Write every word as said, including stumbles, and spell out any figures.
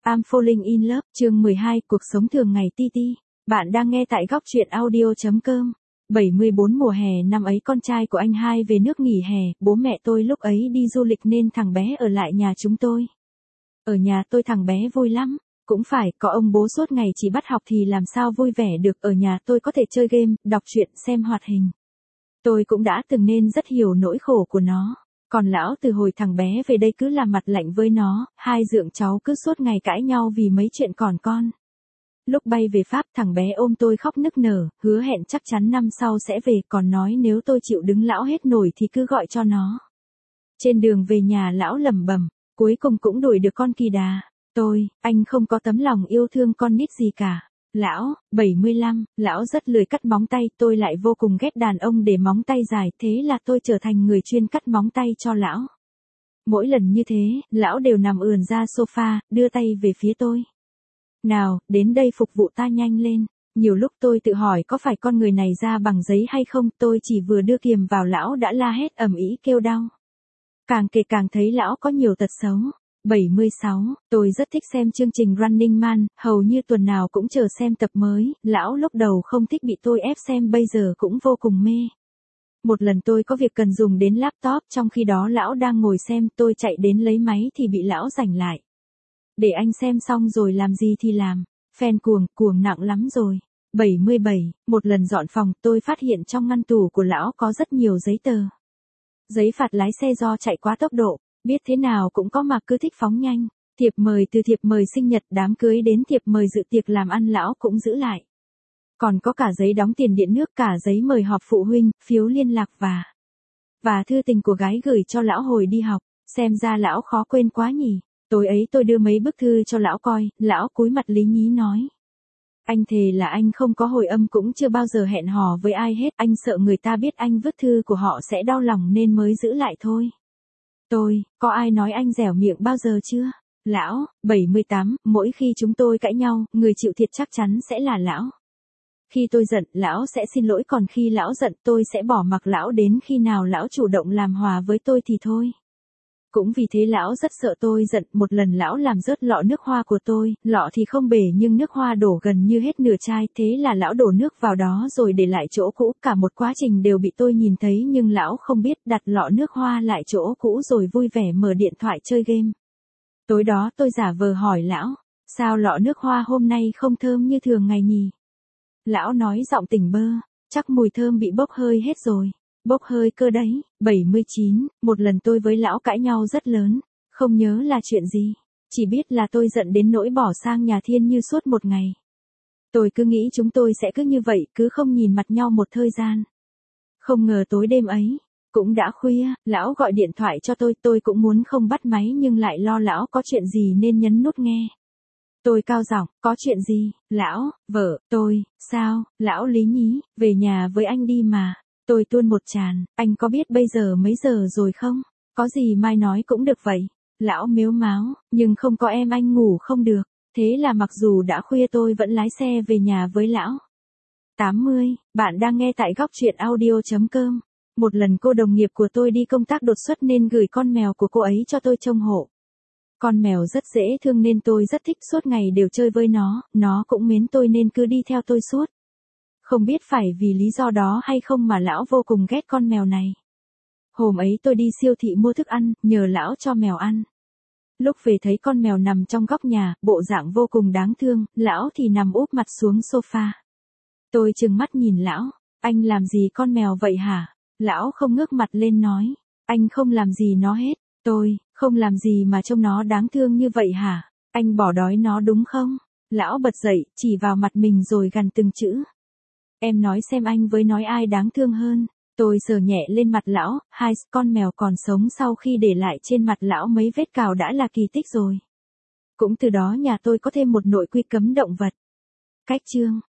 I'm Falling in Love, chương mười hai, cuộc sống thường ngày ti ti. Bạn đang nghe tại góc truyện audio chấm com. bảy mươi bốn mùa hè năm ấy con trai của anh hai về nước nghỉ hè, bố mẹ tôi lúc ấy đi du lịch nên thằng bé ở lại nhà chúng tôi. Ở nhà tôi thằng bé vui lắm, cũng phải, có ông bố suốt ngày chỉ bắt học thì làm sao vui vẻ được, ở nhà tôi có thể chơi game, đọc truyện, xem hoạt hình. Tôi cũng đã từng nên rất hiểu nỗi khổ của nó. Còn lão từ hồi thằng bé về đây cứ làm mặt lạnh với nó, hai dượng cháu cứ suốt ngày cãi nhau vì mấy chuyện còn con. Lúc bay về Pháp thằng bé ôm tôi khóc nức nở, hứa hẹn chắc chắn năm sau sẽ về, còn nói nếu tôi chịu đứng lão hết nổi thì cứ gọi cho nó. Trên đường về nhà lão lẩm bẩm, cuối cùng cũng đuổi được con kỳ đà. Tôi, anh không có tấm lòng yêu thương con nít gì cả. Lão, bảy mươi lăm, lão rất lười cắt móng tay, tôi lại vô cùng ghét đàn ông để móng tay dài, thế là tôi trở thành người chuyên cắt móng tay cho lão. Mỗi lần như thế, lão đều nằm ườn ra sofa, đưa tay về phía tôi. Nào, đến đây phục vụ ta nhanh lên. Nhiều lúc tôi tự hỏi có phải con người này ra bằng giấy hay không, tôi chỉ vừa đưa kiềm vào lão đã la hét ầm ĩ kêu đau. Càng kể càng thấy lão có nhiều tật xấu. bảy mươi sáu, tôi rất thích xem chương trình Running Man, hầu như tuần nào cũng chờ xem tập mới, lão lúc đầu không thích bị tôi ép xem, bây giờ cũng vô cùng mê. Một lần tôi có việc cần dùng đến laptop, trong khi đó lão đang ngồi xem, tôi chạy đến lấy máy thì bị lão giành lại. Để anh xem xong rồi làm gì thì làm, fan cuồng, cuồng nặng lắm rồi. bảy mươi bảy, một lần dọn phòng, tôi phát hiện trong ngăn tủ của lão có rất nhiều giấy tờ. Giấy phạt lái xe do chạy quá tốc độ. Biết thế nào cũng có mà cứ thích phóng nhanh. Thiệp mời từ thiệp mời sinh nhật, đám cưới đến thiệp mời dự tiệc làm ăn lão cũng giữ lại. Còn có cả giấy đóng tiền điện nước, cả giấy mời họp phụ huynh, phiếu liên lạc và và thư tình của gái gửi cho lão hồi đi học. Xem ra lão khó quên quá nhỉ. Tối ấy tôi đưa mấy bức thư cho lão coi, lão cúi mặt lý nhí nói. Anh thề là anh không có hồi âm, cũng chưa bao giờ hẹn hò với ai hết, anh sợ người ta biết anh vứt thư của họ sẽ đau lòng nên mới giữ lại thôi. Tôi, có ai nói anh dẻo miệng bao giờ chưa? Lão, bảy mươi tám, mỗi khi chúng tôi cãi nhau, người chịu thiệt chắc chắn sẽ là lão. Khi tôi giận, lão sẽ xin lỗi, còn khi lão giận tôi sẽ bỏ mặc lão đến khi nào lão chủ động làm hòa với tôi thì thôi. Cũng vì thế lão rất sợ tôi giận, một lần lão làm rớt lọ nước hoa của tôi, lọ thì không bể nhưng nước hoa đổ gần như hết nửa chai, thế là lão đổ nước vào đó rồi để lại chỗ cũ, cả một quá trình đều bị tôi nhìn thấy nhưng lão không biết, đặt lọ nước hoa lại chỗ cũ rồi vui vẻ mở điện thoại chơi game. Tối đó tôi giả vờ hỏi lão, sao lọ nước hoa hôm nay không thơm như thường ngày nhỉ? Lão nói giọng tỉnh bơ, chắc mùi thơm bị bốc hơi hết rồi. Bốc hơi cơ đấy. bảy mươi chín, một lần tôi với lão cãi nhau rất lớn, không nhớ là chuyện gì, chỉ biết là tôi giận đến nỗi bỏ sang nhà Thiên Như suốt một ngày. Tôi cứ nghĩ chúng tôi sẽ cứ như vậy, cứ không nhìn mặt nhau một thời gian. Không ngờ tối đêm ấy, cũng đã khuya, lão gọi điện thoại cho tôi, tôi cũng muốn không bắt máy nhưng lại lo lão có chuyện gì nên nhấn nút nghe. Tôi cao giọng, có chuyện gì, lão, vợ, tôi, sao, lão lý nhí, về nhà với anh đi mà. Tôi tuôn một tràn, anh có biết bây giờ mấy giờ rồi không? Có gì mai nói cũng được vậy. Lão mếu máo, nhưng không có em anh ngủ không được. Thế là mặc dù đã khuya tôi vẫn lái xe về nhà với lão. tám mươi, bạn đang nghe tại góc truyện audio chấm com. Một lần cô đồng nghiệp của tôi đi công tác đột xuất nên gửi con mèo của cô ấy cho tôi trông hộ. Con mèo rất dễ thương nên tôi rất thích, suốt ngày đều chơi với nó, nó cũng mến tôi nên cứ đi theo tôi suốt. Không biết phải vì lý do đó hay không mà lão vô cùng ghét con mèo này. Hôm ấy tôi đi siêu thị mua thức ăn, nhờ lão cho mèo ăn. Lúc về thấy con mèo nằm trong góc nhà, bộ dạng vô cùng đáng thương, lão thì nằm úp mặt xuống sofa. Tôi trừng mắt nhìn lão, anh làm gì con mèo vậy hả? Lão không ngước mặt lên nói, anh không làm gì nó hết. Tôi, không làm gì mà trông nó đáng thương như vậy hả? Anh bỏ đói nó đúng không? Lão bật dậy, chỉ vào mặt mình rồi gằn từng chữ. Em nói xem anh với nói ai đáng thương hơn. Tôi sờ nhẹ lên mặt lão, hai con mèo còn sống sau khi để lại trên mặt lão mấy vết cào đã là kỳ tích rồi. Cũng từ đó nhà tôi có thêm một nội quy cấm động vật. Cách chương